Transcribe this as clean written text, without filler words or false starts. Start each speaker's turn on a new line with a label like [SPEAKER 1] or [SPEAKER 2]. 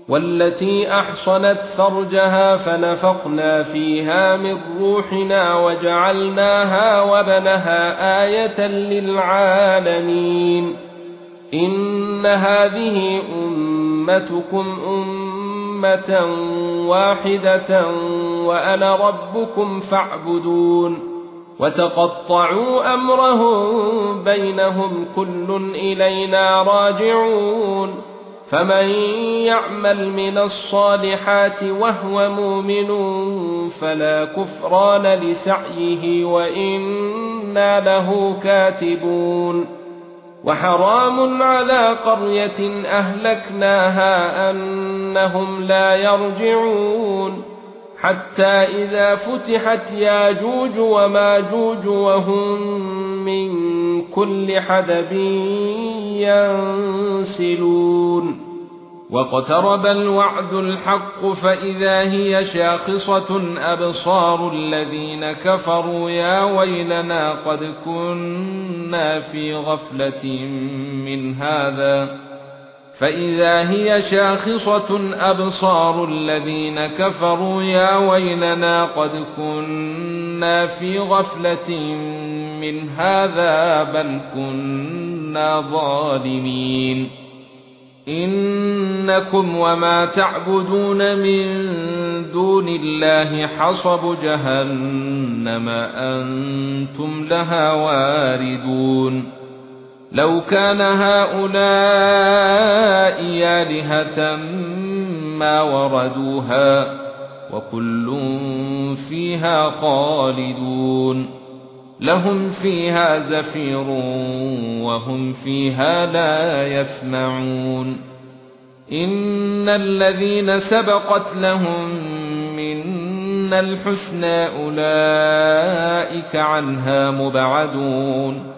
[SPEAKER 1] والتي احصنت فرجها فنفخنا فيها من روحنا وجعلناها وابنها آية للعالمين. إن هذه أمتكم أمة واحدة وأنا ربكم فاعبدون. وتقطعوا أمرهم بينهم كل إلينا راجعون. فمن يعمل من الصالحات وهو مؤمن فلا كفران لسعيه وإنا له كاتبون. وحرام على قرية أهلكناها أنهم لا يرجعون حتى إذا فتحت ياجوج وماجوج وهم من كل حدب ينسلون. واقترب الوعد الحق فإذا هي شاخصة أبصار الذين كفروا يا ويلنا قد كنا في غفلة من هذا فإذا هي شاخصة أبصار الذين كفروا يا ويلنا قد كنا في غفلة من هذا بل كنا ظالمين. إنكم وما تعبدون من دون الله حصب جهنم أنتم لها واردون. لو كان هؤلاء آلهة ما وردوها وكل فيها خالدون. لهم فيها زفير وهم فيها لا يسمعون. إن الذين سبقت لهم منا الحسنى أولئك عنها مبعدون.